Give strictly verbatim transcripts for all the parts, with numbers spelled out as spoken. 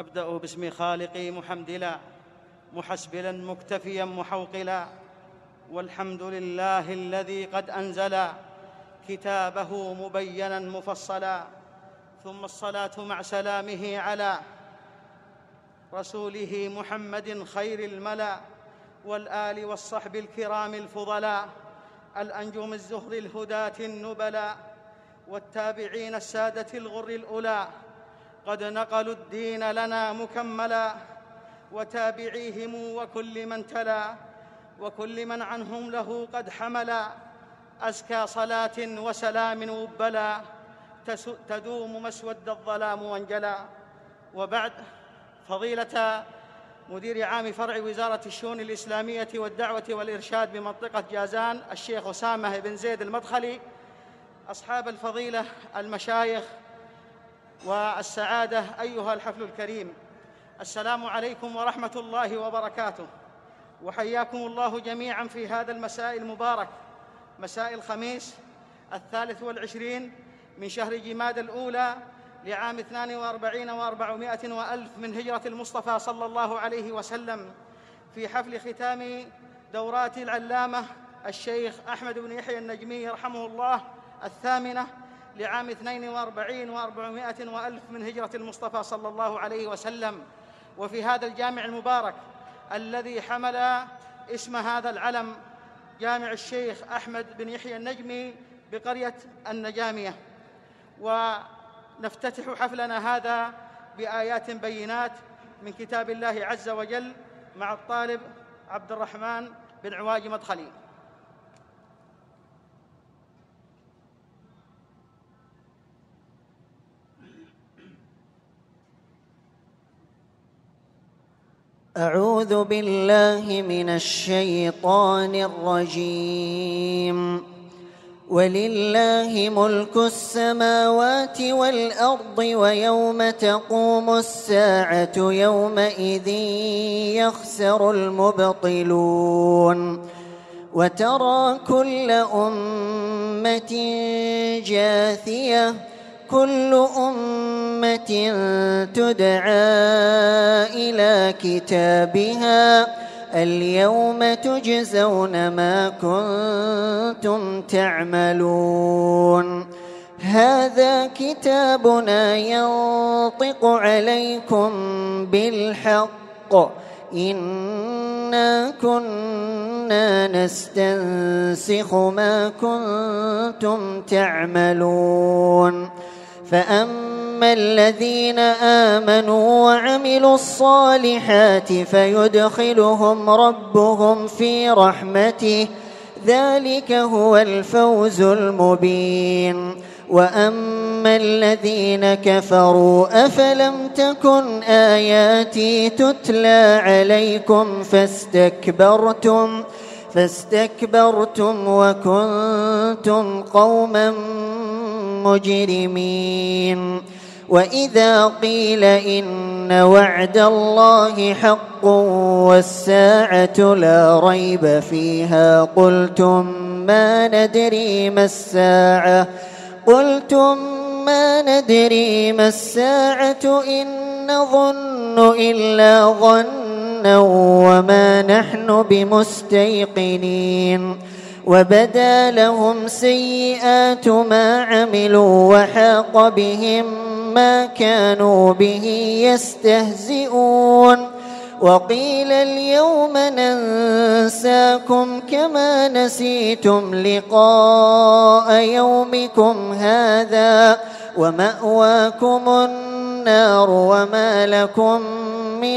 أبدأ باسم خالقي محمدلا محسبلا مكتفيا محوقلا، والحمد لله الذي قد أنزل كتابه مبينا مفصلا، ثم الصلاة مع سلامه على رسوله محمد خير الملا، والآل والصحب الكرام الفضلاء، الأنجم الزهر الهداة النبلاء، والتابعين السادة الغر الأولى، قد نقلوا الدين لنا مكملا، وتابعيهم وكل من تلا، وكل من عنهم له قد حملا، أزكى صلاة وسلام وبلا، تدوم مسود الظلام وانجلا. وبعد، فضيلة مدير عام فرع وزارة الشؤون الإسلامية والدعوة والإرشاد بمنطقة جازان الشيخ أسامة بن زيد المدخلي، أصحاب الفضيلة، المشايخ والسعادة، أيها الحفل الكريم، السلام عليكم ورحمة الله وبركاته، وحياكم الله جميعا في هذا المساء المبارك، مساء الخميس الثالث والعشرين من شهر جماد الأولى لعام اثنان وأربعين وأربعمائة وألف من هجرة المصطفى صلى الله عليه وسلم، في حفل ختام دورات العلامة الشيخ أحمد بن يحيى النجمي رحمه الله الثامنة لعام اثنين وأربعين وأربعمائة وألف من هجرة المصطفى صلى الله عليه وسلم، وفي هذا الجامع المبارك الذي حمل اسم هذا العلم، جامع الشيخ أحمد بن يحيى النجمي بقرية النجامية. ونفتتح حفلنا هذا بآيات بينات من كتاب الله عز وجل مع الطالب عبد الرحمن بن عواج مدخلي. أعوذ بالله من الشيطان الرجيم. ولله ملك السماوات والأرض ويوم تقوم الساعة يومئذ يخسر المبطلون. وترى كل أمة جاثية كل أمة تدعى إلى كتابها اليوم تجزون ما كنتم تعملون. هذا كتابنا ينطق عليكم بالحق إنا كنا نستنسخ ما كنتم تعملون. فأما الذين آمنوا وعملوا الصالحات فيدخلهم ربهم في رحمته ذلك هو الفوز المبين. وأما الذين كفروا أفلم تكن آياتي تتلى عليكم فاستكبرتم فاستكبرتم وكنتم قوما مجرمين. وإذا قيل إن وعد الله حق والساعة لا ريب فيها قلتم ما ندري ما الساعة قلتم ما ندري ما الساعة إن نظن إلا ظنا وما نحن بمستيقنين. وبدا لهم سيئات ما عملوا وحاق بهم ما كانوا به يستهزئون. وقيل اليوم ننساكم كما نسيتم لقاء يومكم هذا ومأواكم النار وما لكم من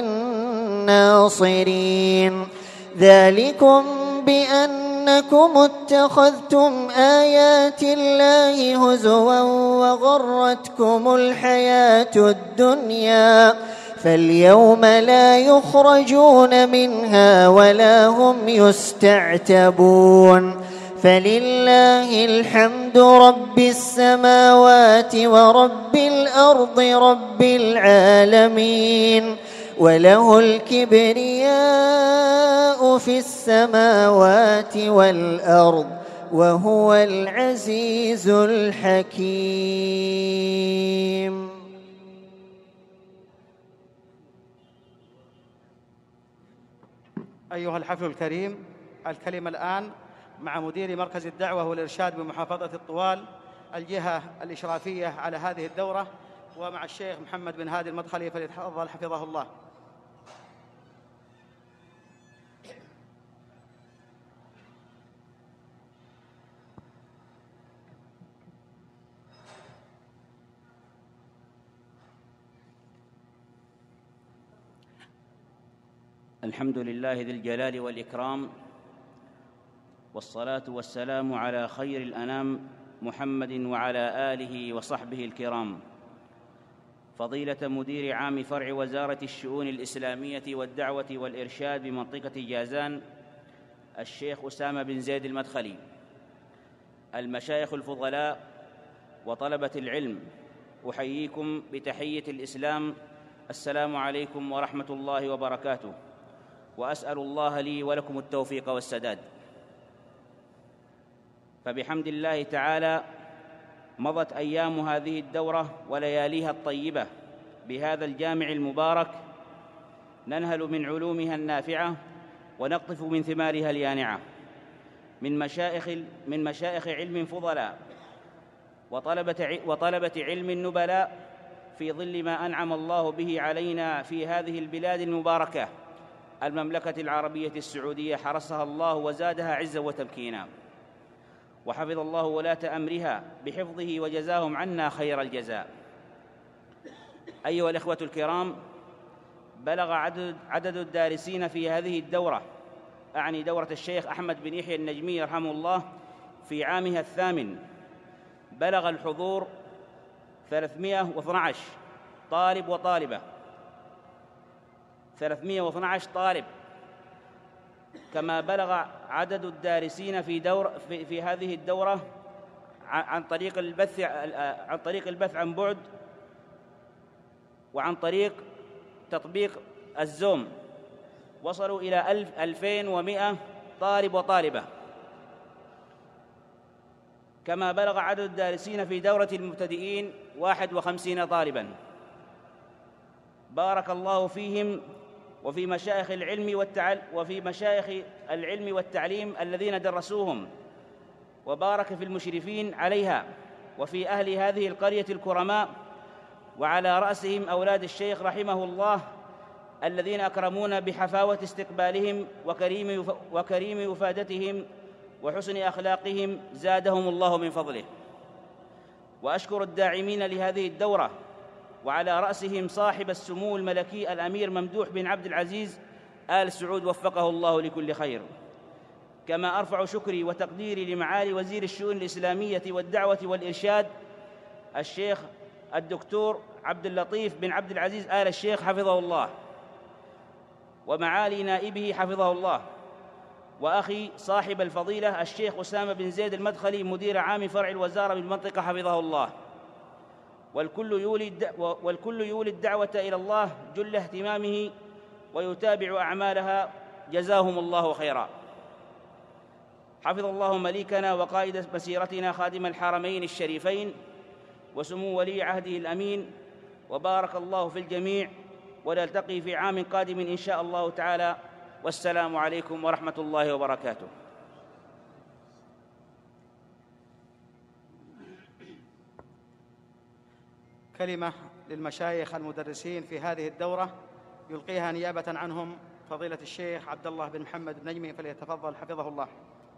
ناصرين. ذلكم بأنكم اتخذتم آيات الله هزوا وغرتكم الحياة الدنيا فاليوم لا يخرجون منها ولا هم يستعتبون. فلله الحمد رب السماوات ورب الأرض رب العالمين وله الكبرياء في السماوات والأرض وهو العزيز الحكيم. أيها الحفل الكريم، الكلمة الآن مع مدير مركز الدعوة والإرشاد بمحافظة الطوال، الجهة الإشرافية على هذه الدورة، ومع الشيخ محمد بن هادي المدخلي، فليتفضل حفظه الله. الحمد لله ذي الجلال والإكرام، والصلاة والسلام على خير الأنام محمد وعلى آله وصحبه الكرام. فضيلة مدير عام فرع وزارة الشؤون الإسلامية والدعوة والإرشاد بمنطقة جازان الشيخ أسامة بن زيد المدخلي، المشايخ الفضلاء وطلبة العلم، أحييكم بتحية الإسلام: السلام عليكم ورحمة الله وبركاته، وأسأل الله لي ولكم التوفيق والسداد. فبحمد الله تعالى مضت أيام هذه الدورة ولياليها الطيبة بهذا الجامع المبارك، ننهل من علومها النافعة ونقطف من ثمارها اليانعة، من مشايخ من مشايخ علم فضلاء وطلبة وطلبة علم نبلاء، في ظل ما أنعم الله به علينا في هذه البلاد المباركة المملكة العربية السعودية، حرسها الله وزادها عزا وتمكينا، وحفظ الله ولاة أمرها بحفظه وجزاهم عنا خير الجزاء. أيها الإخوة الكرام، بلغ عدد, عدد الدارسين في هذه الدورة، أعني دورة الشيخ أحمد بن يحيى النجمي رحمه الله، في عامها الثامن، بلغ الحضور ثلاثمائة واثني عشر طالب وطالبة، ثلاثمائة واثني عشر طالب، كما بلغ عدد الدارسين في دور في, في هذه الدورة عن طريق البث عن طريق البث عن بعد وعن طريق تطبيق الزوم، وصلوا إلى ألف ألفين ومائة طالب وطالبة. كما بلغ عدد الدارسين في دورة المبتدئين واحد وخمسين طالباً، بارك الله فيهم وفي مشايخ العلم والتعل وفي مشايخ العلم والتعليم الذين درسوهم، وبارك في المشرفين عليها وفي أهل هذه القرية الكرماء، وعلى رأسهم أولاد الشيخ رحمه الله الذين أكرمونا بحفاوة استقبالهم وكريم وكريم وفادتهم وحسن أخلاقهم، زادهم الله من فضله. وأشكر الداعمين لهذه الدورة، وعلى رأسهم صاحب السمو الملكي الأمير ممدوح بن عبد العزيز آل سعود، وفقه الله لكل خير. كما أرفع شكري وتقديري لمعالي وزير الشؤون الإسلامية والدعوة والإرشاد الشيخ الدكتور عبد اللطيف بن عبد العزيز آل الشيخ حفظه الله، ومعالي نائبه حفظه الله، وأخي صاحب الفضيلة الشيخ أسامة بن زيد المدخلي مدير عام فرع الوزارة بالمنطقة حفظه الله، والكل يولي والكل يولي الدعوة إلى الله جل اهتمامه ويتابع أعمالها، جزاهم الله خيرا. حفظ الله مليكنا وقائد مسيرتنا خادم الحرمين الشريفين وسمو ولي عهده الأمين، وبارك الله في الجميع، ونلتقي في عام قادم إن شاء الله تعالى، والسلام عليكم ورحمة الله وبركاته. كلمة للمشايخ المدرسين في هذه الدورة يلقيها نيابة عنهم فضيلة الشيخ عبد الله بن محمد النجمي، فليتفضل حفظه الله.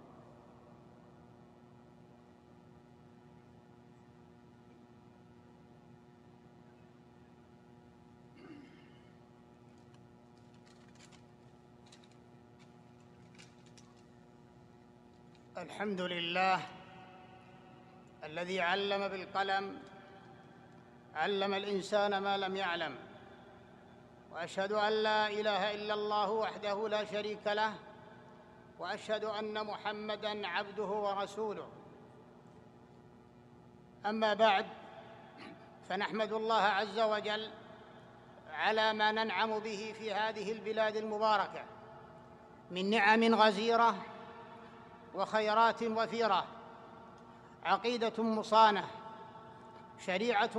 الحمد لله الذي علم بالقلم، علم الإنسان ما لم يعلم، وأشهد أن لا إله إلا الله وحده لا شريك له، وأشهد أن محمدًا عبده ورسوله. أما بعد، فنحمد الله عز وجل على ما ننعم به في هذه البلاد المباركة من نعم غزيرة وخيرات وفيرة، عقيدة مصانة، شريعة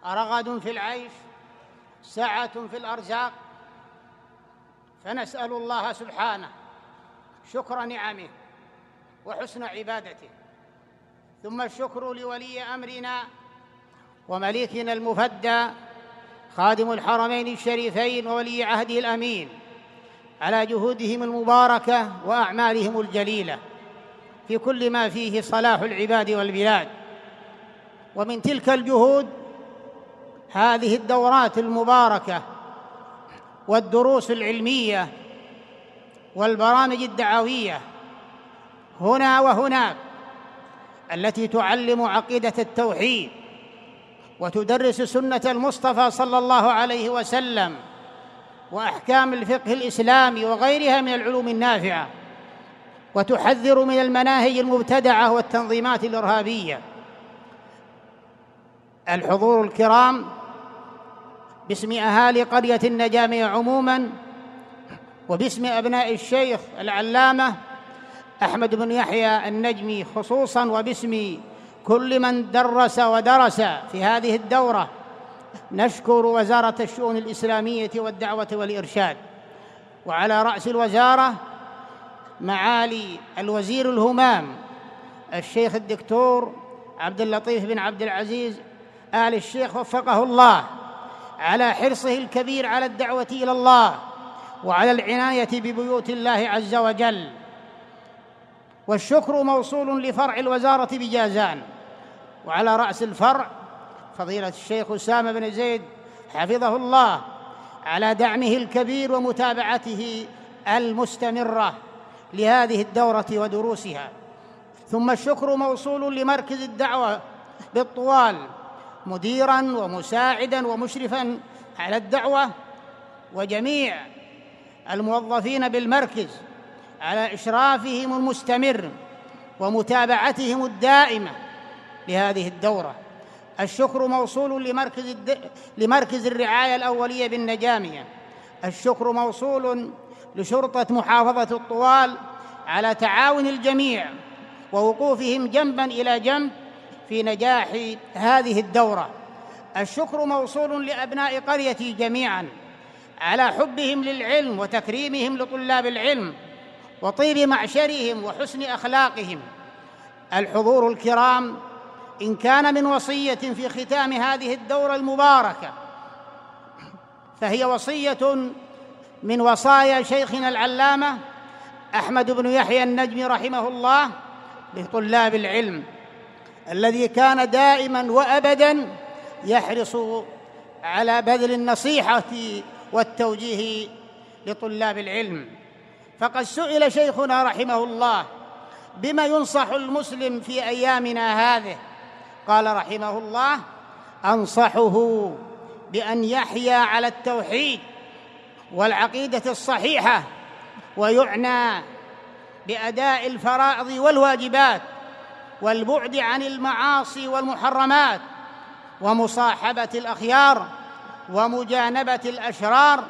رغد في العيش، سعة في الأرزاق. فنسأل الله سبحانه شكر نعمه وحسن عبادته، ثم الشكر لولي أمرنا ومليكنا المفدى خادم الحرمين الشريفين وولي عهده الأمين على جهودهم المباركة وأعمالهم الجليلة في كل ما فيه صلاح العباد والبلاد. ومن تلك الجهود هذه الدورات المباركة والدروس العلمية والبرامج الدعوية هنا وهناك، التي تعلم عقيدة التوحيد وتدرس سنة المصطفى صلى الله عليه وسلم وأحكام الفقه الإسلامي وغيرها من العلوم النافعة، وتحذر من المناهج المبتدعة والتنظيمات الإرهابية. الحضور الكرام، باسم أهالي قرية النجامية عموماً، وباسم أبناء الشيخ العلامة أحمد بن يحيى النجمي خصوصاً، وباسم كل من درس ودرس في هذه الدورة، نشكر وزارة الشؤون الإسلامية والدعوة والإرشاد، وعلى رأس الوزارة معالي الوزير الهمام الشيخ الدكتور عبد اللطيف بن عبد العزيز آل الشيخ وفقه الله، على حرصه الكبير على الدعوة إلى الله وعلى العناية ببيوت الله عز وجل. والشكر موصول لفرع الوزارة بجازان، وعلى رأس الفرع فضيلة الشيخ أسامة بن زيد حفظه الله على دعمه الكبير ومتابعته المستمرة لهذه الدورة ودروسها. ثم الشكر موصول لمركز الدعوة بالطوال، مديراً ومساعداً ومشرفاً على الدعوة، وجميع الموظفين بالمركز على إشرافهم المستمر ومتابعتهم الدائمة لهذه الدورة. الشكر موصول لمركز, الد... لمركز الرعاية الأولية بالنجامية. الشكر موصول لشرطة محافظة الطوال على تعاون الجميع ووقوفهم جنباً إلى جنب في نجاح هذه الدورة. الشكر موصول لأبناء قريتي جميعاً على حبهم للعلم وتكريمهم لطلاب العلم وطيب معشرهم وحسن أخلاقهم. الحضور الكرام، إن كان من وصية في ختام هذه الدورة المباركة فهي وصية من وصايا شيخنا العلامة أحمد بن يحيى النجمي رحمه الله لطلاب العلم، الذي كان دائماً وأبداً يحرص على بذل النصيحة والتوجيه لطلاب العلم. فقد سئل شيخنا رحمه الله بما ينصح المسلم في أيامنا هذه، قال رحمه الله: أنصحه بأن يحيا على التوحيد والعقيدة الصحيحة، ويعنى بأداء الفرائض والواجبات والبعد عن المعاصي والمحرمات ومصاحبة الأخيار ومجانبة الأشرار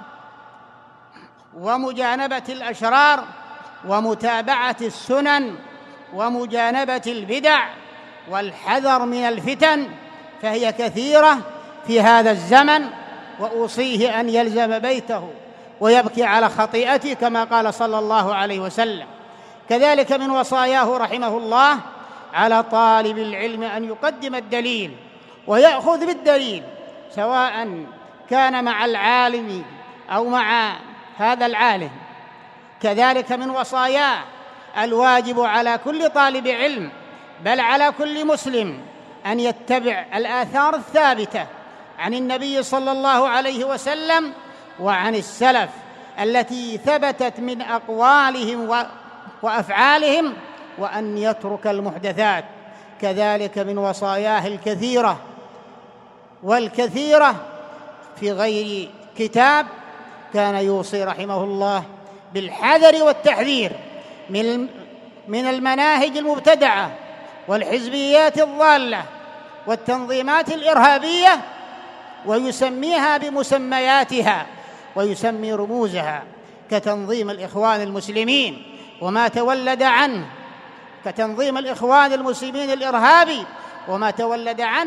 ومجانبة الأشرار ومتابعة السنن ومجانبة البدع والحذر من الفتن، فهي كثيرة في هذا الزمن، وأوصيه أن يلزم بيته ويبكي على خطيئته كما قال صلى الله عليه وسلم. كذلك من وصاياه رحمه الله على طالب العلم أن يقدم الدليل ويأخذ بالدليل، سواء كان مع العالم أو مع هذا العالم. كذلك من وصاياه الواجب على كل طالب علم، بل على كل مسلم، أن يتبع الآثار الثابتة عن النبي صلى الله عليه وسلم وعن السلف التي ثبتت من أقوالهم وأفعالهم، وأن يترك المحدثات. كذلك من وصاياه الكثيرة والكثيرة في غير كتاب كان يوصي رحمه الله بالحذر والتحذير من من المناهج المبتدعة والحزبيات الضالة والتنظيمات الإرهابية، ويسميها بمسمياتها ويسمي رموزها، كتنظيم الإخوان المسلمين وما تولد عنه، كتنظيم الإخوان المسلمين الإرهابي وما تولد عنه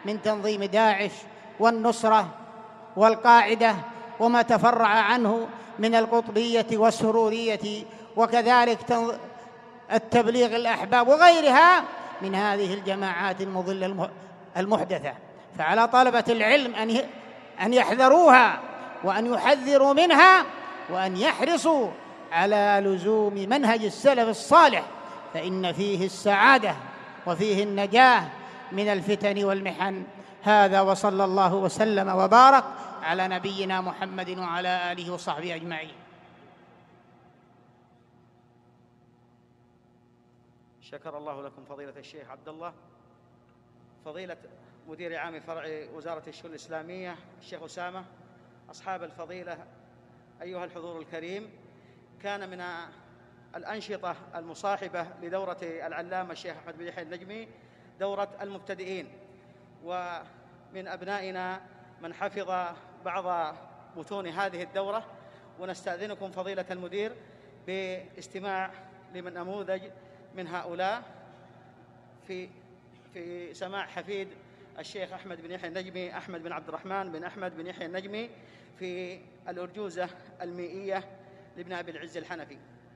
من تنظيم داعش والنصرة والقاعدة وما تفرع عنه من القطبية والسرورية، وكذلك التبليغ الأحباب وغيرها من هذه الجماعات المضلة المحدثة. فعلى طلبة العلم أن يحذروها وأن يحذروا منها وأن يحرصوا على لزوم منهج السلف الصالح، فإن فيه السعادة وفيه النجاة من الفتن والمحن. هذا وصلى الله وسلم وبارك على نبينا محمد وعلى آله وصحبه أجمعين. شكر الله لكم فضيلة الشيخ عبد الله. فضيلة مدير عام فرع وزارة الشؤون الإسلامية الشيخ أسامة، أصحاب الفضيلة، أيها الحضور الكريم، كان من الأنشطة المصاحبة لدورة العلامة الشيخ أحمد بن يحيى النجمي دورة المبتدئين، ومن أبنائنا من حفظ بعض متون هذه الدورة، ونستأذنكم فضيلة المدير باستماع لمن نموذج من هؤلاء في في سماع حفيد الشيخ أحمد بن يحيى النجمي، أحمد بن عبد الرحمن بن أحمد بن يحيى النجمي، في الأرجوزة المئية لابن أبي العز الحنفي.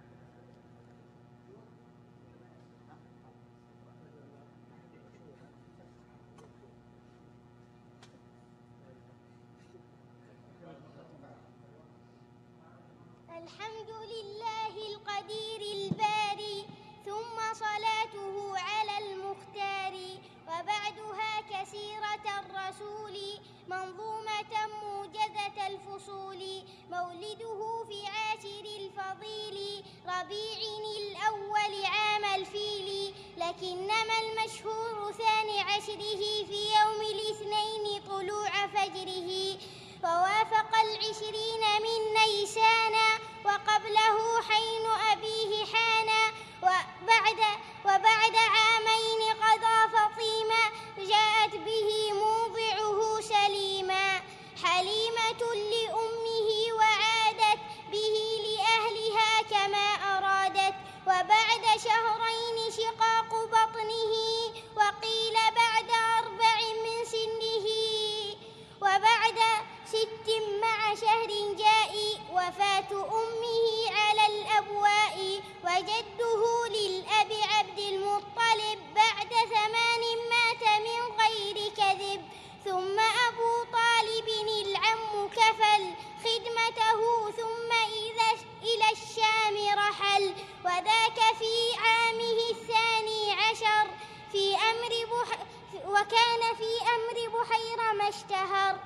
الحمد لله القدير الباري، ثم صلاته على المختار، وبعدها كسيرة الرسول، منظومة موجزة الفصول. مولده في عاشر الفضيل، ربيع الأول عام الفيل، لكنما المشهور ثاني عشره في يوم الاثنين طلوع فجره، ووافق العشرين من نيسان، وقبله حين أبيه حانا، وبعد, وبعد عامين قضى فطيما، جاءت به موضعه سليما، حليمة لأمه وعادت به لأهلها كما أرادت، وبعد شهرين شقاق بطنه، وقيل بعد أربع من سنه، وبعد ست مع شهر جاء، وفاة أمه على الأبواء، وجده للأب عبد المطلب بعد ثمان مات من غير كذب، ثم أبو طالب العم كفل خدمته، ثم إذا إلى الشام رحل، وذاك في عامه الثاني عشر، في أمر بح وكان في أمر بحيرة ما اشتهر.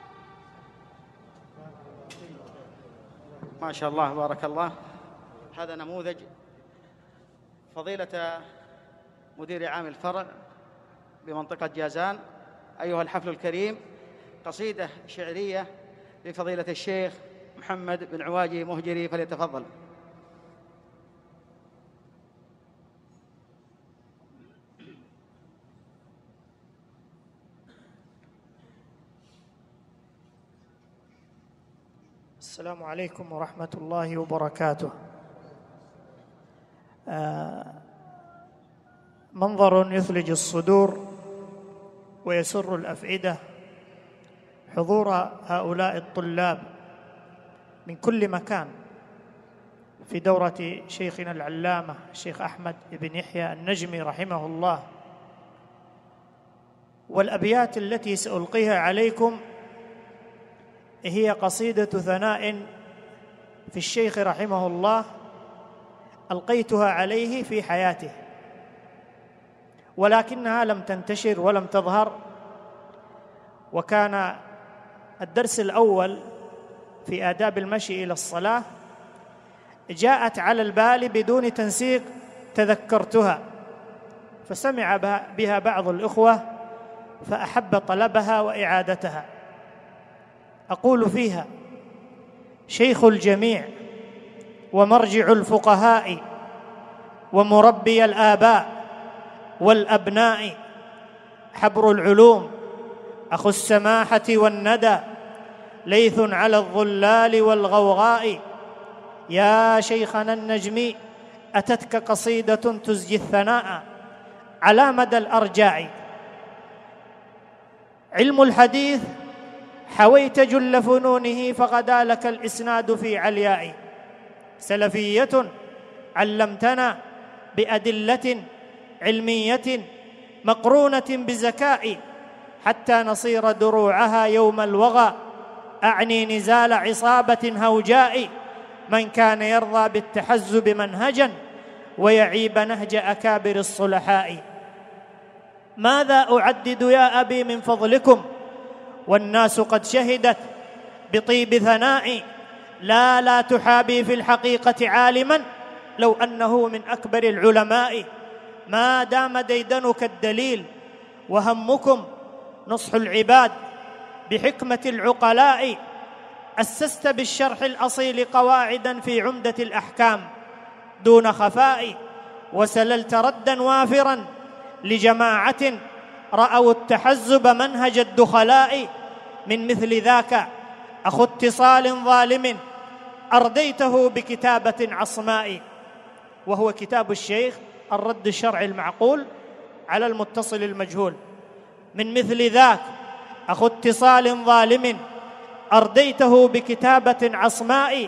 ما شاء الله بارك الله. هذا نموذج فضيلة مدير عام الفرع بمنطقة جازان. أيها الحفل الكريم، قصيدة شعرية لفضيلة الشيخ محمد بن عواجي مهجري، فليتفضل. السلام عليكم ورحمة الله وبركاته. آه منظر يثلج الصدور ويسر الأفئدة حضور هؤلاء الطلاب من كل مكان في دورة شيخنا العلامة الشيخ أحمد بن يحيى النجمي رحمه الله. والأبيات التي سألقيها عليكم هي قصيدة ثناء في الشيخ رحمه الله، ألقيتها عليه في حياته، ولكنها لم تنتشر ولم تظهر. وكان الدرس الأول في آداب المشي إلى الصلاة جاءت على البال بدون تنسيق، تذكرتها فسمع بها بعض الإخوة فأحب طلبها وإعادتها. أقول فيها: شيخ الجميع ومرجع الفقهاء ومربي الآباء والأبناء، حبر العلوم أخو السماحة والندى، ليث على الظلال والغوغاء. يا شيخنا النجمي، أتتك قصيدة تزجي الثناء على مدى الأرجاء، علم الحديث حويت جل فنونه فغدا لك الإسناد في علياء. سلفية علمتنا بأدلة علمية مقرونة بذكاء حتى نصير دروعها يوم الوغى. أعني نزال عصابة هوجاء من كان يرضى بالتحزب منهجا ويعيب نهج أكابر الصلحاء. ماذا أعدد يا أبي من فضلكم والناس قد شهدت بطيب ثنائي. لا لا تحابي في الحقيقة عالما لو أنه من أكبر العلماء. ما دام ديدنك الدليل وهمكم نصح العباد بحكمة العقلاء. أسست بالشرح الأصيل قواعدا في عمدة الأحكام دون خفاء، وسللت ردا وافرا لجماعة رأوا التحزب منهج الدخلاء. من مثل ذاك أخو اتصال ظالم أرديته بكتابة عصماء، وهو كتاب الشيخ الرد الشرعي المعقول على المتصل المجهول. من مثل ذاك أخو اتصال ظالم أرديته بكتابة عصماء،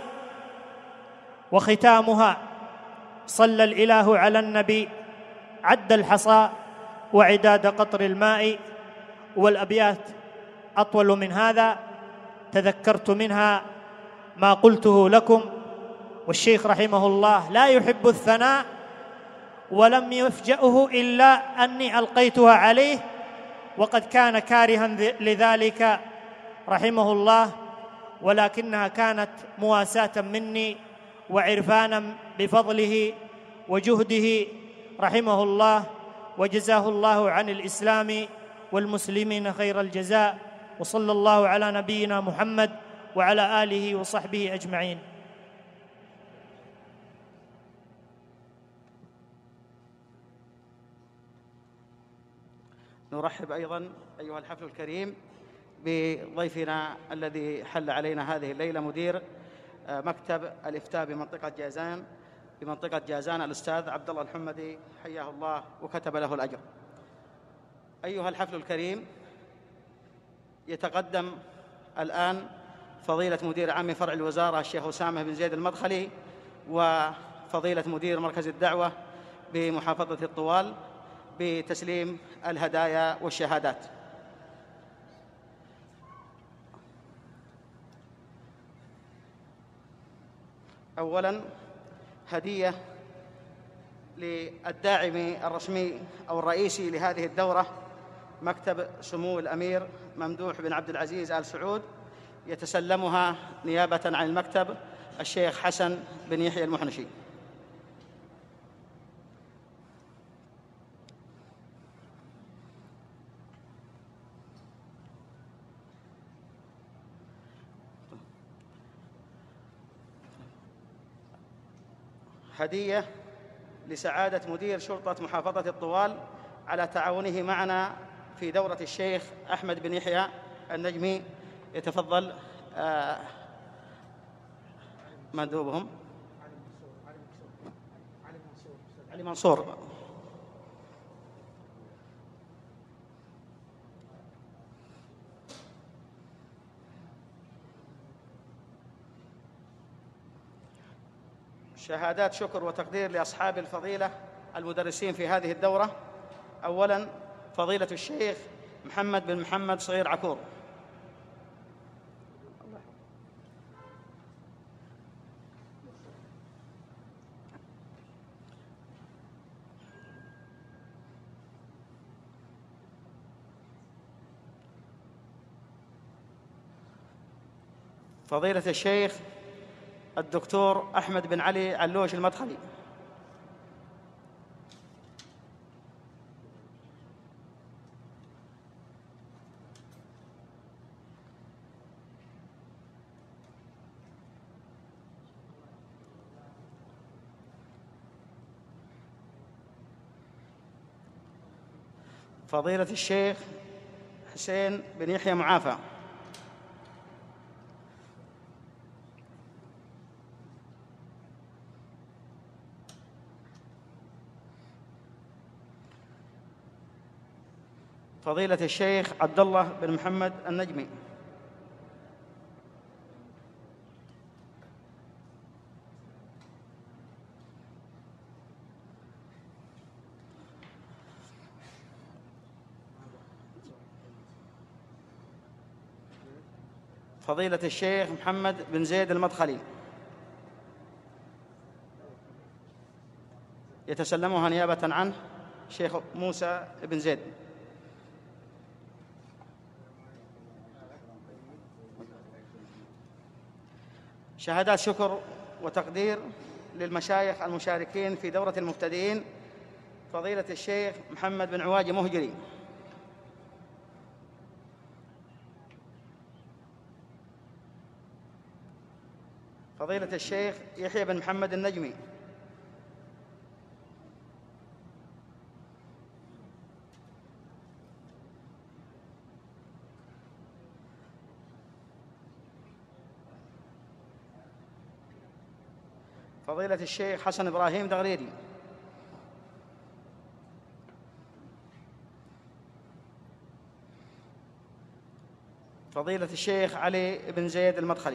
وختامها صلى الإله على النبي عد الحصى وعداد قطر الماء. والأبيات أطول من هذا، تذكرت منها ما قلته لكم. والشيخ رحمه الله لا يحب الثناء، ولم يفجأه إلا أني ألقيتها عليه، وقد كان كارها لذلك رحمه الله، ولكنها كانت مواساة مني وعرفانا بفضله وجهده رحمه الله، وجزاه الله عن الإسلام والمسلمين خير الجزاء. وصلى الله على نبينا محمد وعلى آله وصحبه أجمعين. نرحب أيضا أيها الحفل الكريم بضيفنا الذي حل علينا هذه الليلة، مدير مكتب الإفتاء بمنطقة جازان بمنطقة جازان الأستاذ عبد الله الحمدي، حياه الله وكتب له الأجر. أيها الحفل الكريم، يتقدم الآن فضيلة مدير عام فرع الوزارة الشيخ أسامة بن زيد المدخلي، وفضيلة مدير مركز الدعوة بمحافظة الطوال بتسليم الهدايا والشهادات. أولاً هدية للداعم الرسمي أو الرئيسي لهذه الدورة، مكتب سمو الأمير ممدوح بن عبد العزيز آل سعود، يتسلمها نيابة عن المكتب الشيخ حسن بن يحيى المحنشي. هدية لسعادة مدير شرطة محافظة الطوال على تعاونه معنا في دورة الشيخ أحمد بن يحيى النجمي. يتفضل آه مندوبهم علي منصور. شهادات شكر وتقدير لأصحاب الفضيلة المدرسين في هذه الدورة. أولاً فضيلة الشيخ محمد بن محمد صغير عكور. فضيلة الشيخ الدكتور أحمد بن علي علوش المدخلي. فضيلة الشيخ حسين بن يحيى معافى. فضيلة الشيخ عبد الله بن محمد النجمي. فضيلة الشيخ محمد بن زيد المدخلي. يتسلمها نيابة عنه الشيخ موسى بن زيد. شهادات شكر وتقدير للمشايخ المشاركين في دورة المبتدئين. فضيلة الشيخ محمد بن عواجي مهجري. فضيلة الشيخ يحيى بن محمد النجمي. فضيلة الشيخ حسن إبراهيم دغريري. فضيلة الشيخ علي بن زيد المدخلي.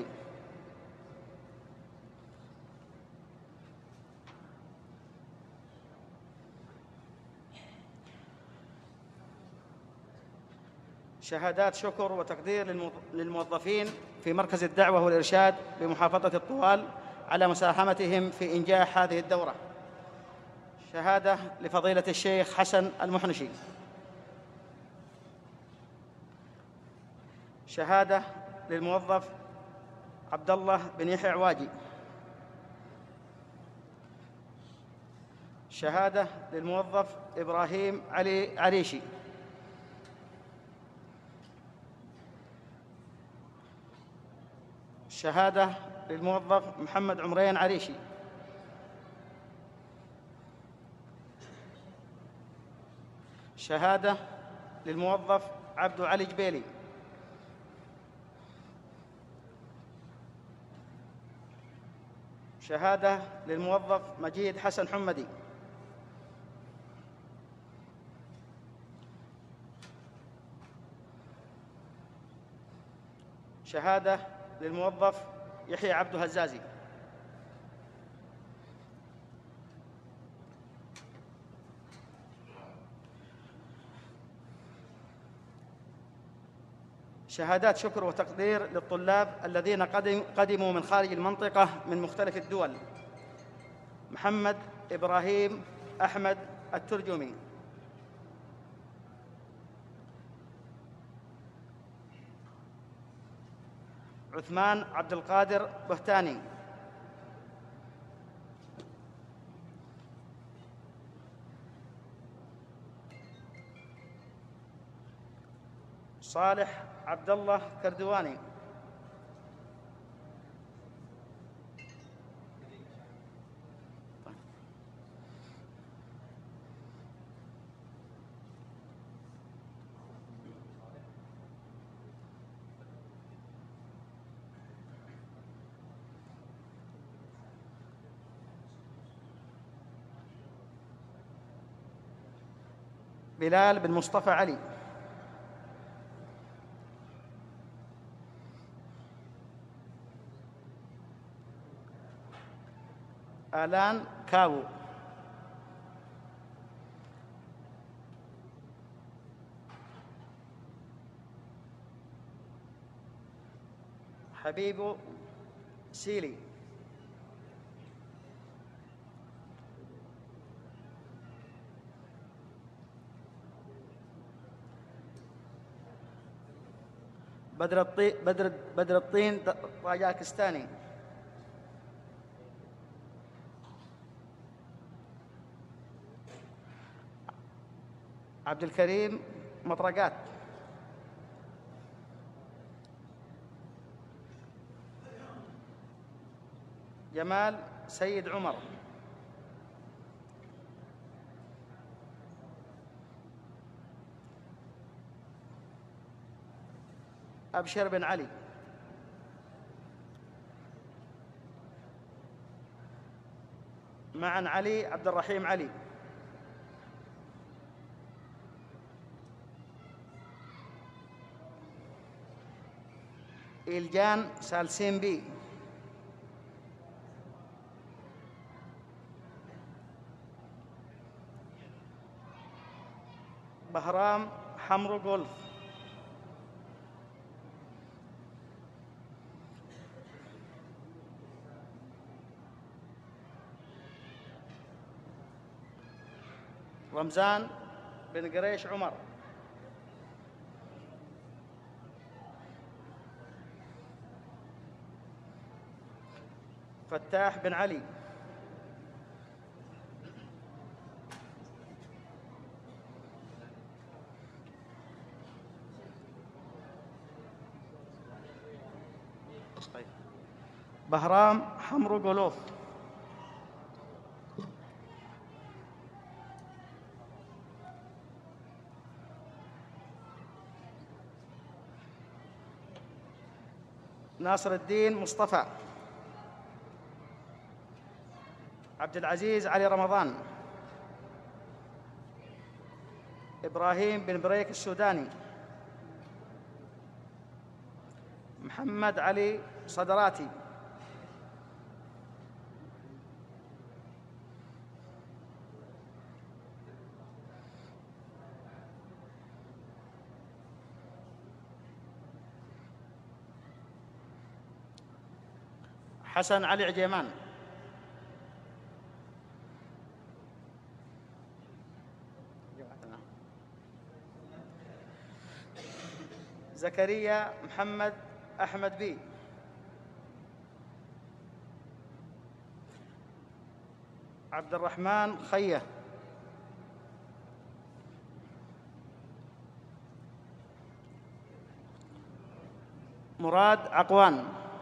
شهادات شكر وتقدير للموظفين في مركز الدعوة والإرشاد بمحافظة الطوال على مساهمتهم في إنجاح هذه الدورة. شهادة لفضيلة الشيخ حسن المحنشي. شهادة للموظف عبد الله بن يحيى عواجي. شهادة للموظف إبراهيم علي عريشي. شهادة للموظف محمد عمرين عريشي. شهادة للموظف عبد علي جبيلي. شهادة للموظف مجيد حسن حمدي. شهادة للموظف يحيى عبد هزازي. شهادات شكر وتقدير للطلاب الذين قدموا من خارج المنطقة من مختلف الدول. محمد إبراهيم أحمد الترجمي. عثمان عبد القادر بهتاني. صالح عبد الله كردواني. بلال بن مصطفى علي. آلان كاو. حبيب سيلي. بدر الطين بدر بدر الطين طاجاكستاني. عبد الكريم مطرقات. جمال سيد عمر. أبشر بن علي. معن علي عبد الرحيم علي. إيلجان سالسيمبي، بهرام حمرو جولف، رمزان بن قريش عمر، فتاح بن علي، بهرام حمرو جولوف، ناصر الدين مصطفى، عبد العزيز علي رمضان، إبراهيم بن بريك السوداني، محمد علي صدراتي، حسن علي عجيمان، زكريا محمد أحمد بي، عبد الرحمن خيه، مراد عقوان،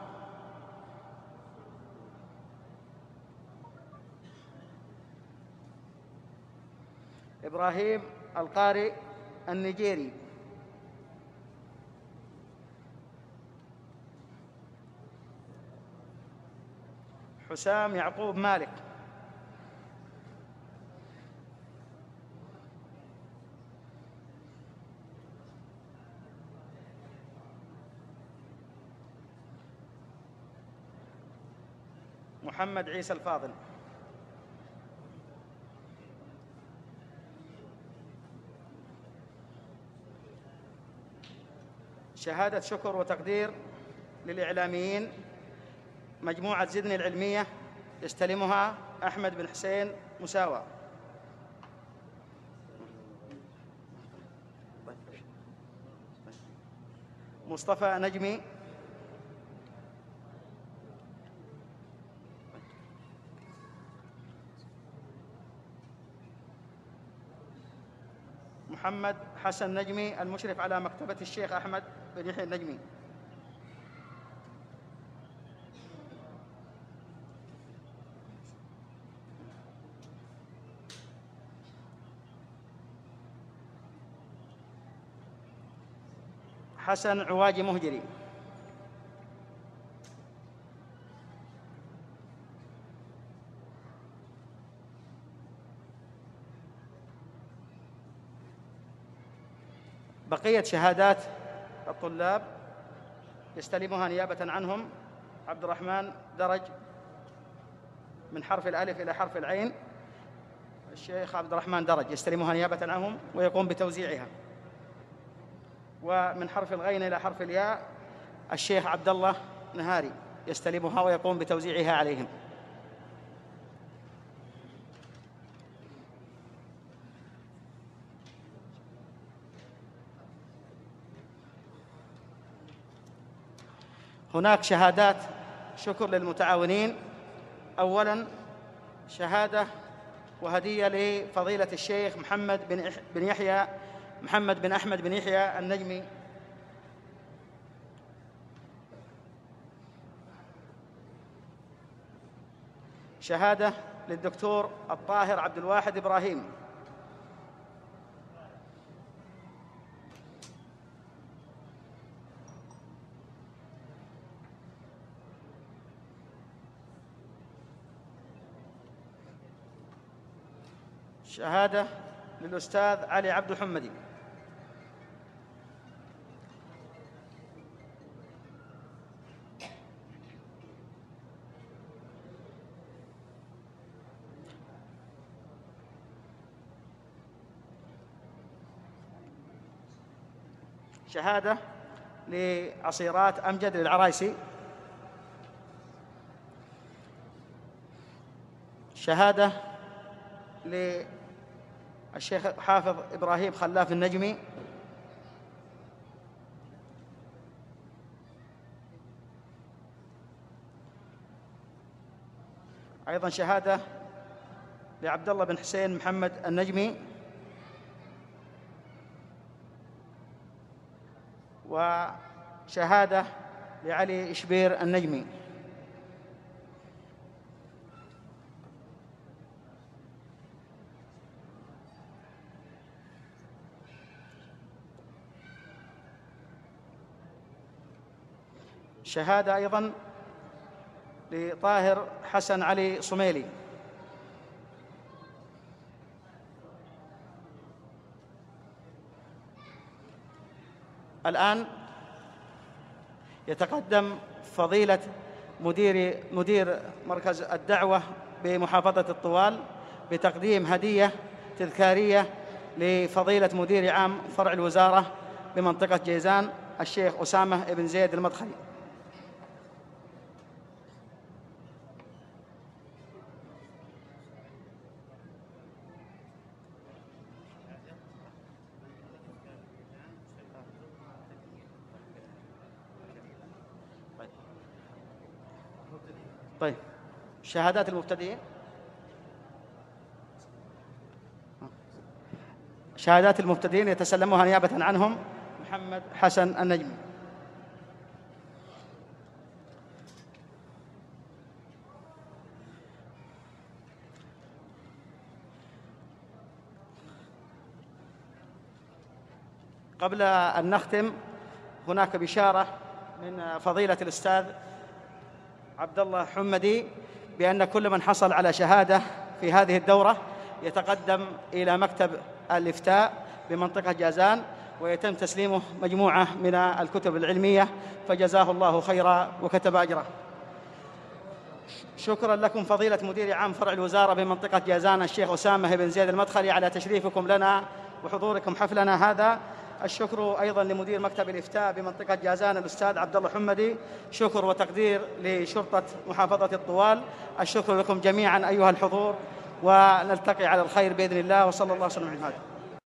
إبراهيم القاري النيجيري، حسام يعقوب مالك، محمد عيسى الفاضل. شهادة شكر وتقدير للإعلاميين مجموعة زدني العلمية، يستلمها أحمد بن حسين مساوى. مصطفى نجمي، محمد حسن نجمي المشرف على مكتبة الشيخ أحمد بن يحيى النجمي. حسن عواجي مهجري. بقية شهادات الطلاب يستلمها نيابة عنهم عبد الرحمن درج من حرف الألف إلى حرف العين. الشيخ عبد الرحمن درج يستلمها نيابة عنهم ويقوم بتوزيعها. ومن حرف الغين إلى حرف الياء الشيخ عبد الله نهاري يستلمها ويقوم بتوزيعها عليهم. هناك شهادات شكر للمتعاونين. أولاً شهادة وهدية لفضيلة الشيخ محمد بن بن يحيى محمد بن أحمد بن يحيى النجمي، شهادة للدكتور الطاهر عبد الواحد إبراهيم، شهادة للأستاذ علي عبد الحمدي، شهادة لعصيرات أمجد للعرايسي. شهادة للشيخ حافظ إبراهيم خلاف النجمي. أيضا شهادة لعبد الله بن حسين محمد النجمي. وشهادة لعلي إشبير النجمي. شهادة أيضا لطاهر حسن علي صميلي. الآن يتقدم فضيلة مدير مدير مركز الدعوة بمحافظة الطوال بتقديم هدية تذكارية لفضيلة مدير عام فرع الوزارة بمنطقة جيزان الشيخ أسامة بن زيد المدخلي. طيب، شهادات المبتدئين. شهادات المبتدئين يتسلمها نيابة عنهم محمد حسن النجمي. قبل أن نختم هناك بشارة من فضيلة الأستاذ عبد الله حمدي بأن كل من حصل على شهادة في هذه الدورة يتقدم إلى مكتب الإفتاء بمنطقة جازان ويتم تسليمه مجموعة من الكتب العلمية، فجزاه الله خيرا وكتب أجره. شكرا لكم فضيلة مدير عام فرع الوزارة بمنطقة جازان الشيخ أسامة بن زيد المدخلي على تشريفكم لنا وحضوركم حفلنا هذا. الشكر أيضا لمدير مكتب الإفتاء بمنطقة جازان الأستاذ عبد الله حمدي. شكر وتقدير لشرطة محافظة الطوال. الشكر لكم جميعا أيها الحضور، ونلتقي على الخير بإذن الله، وصلى الله وسلم على محمد.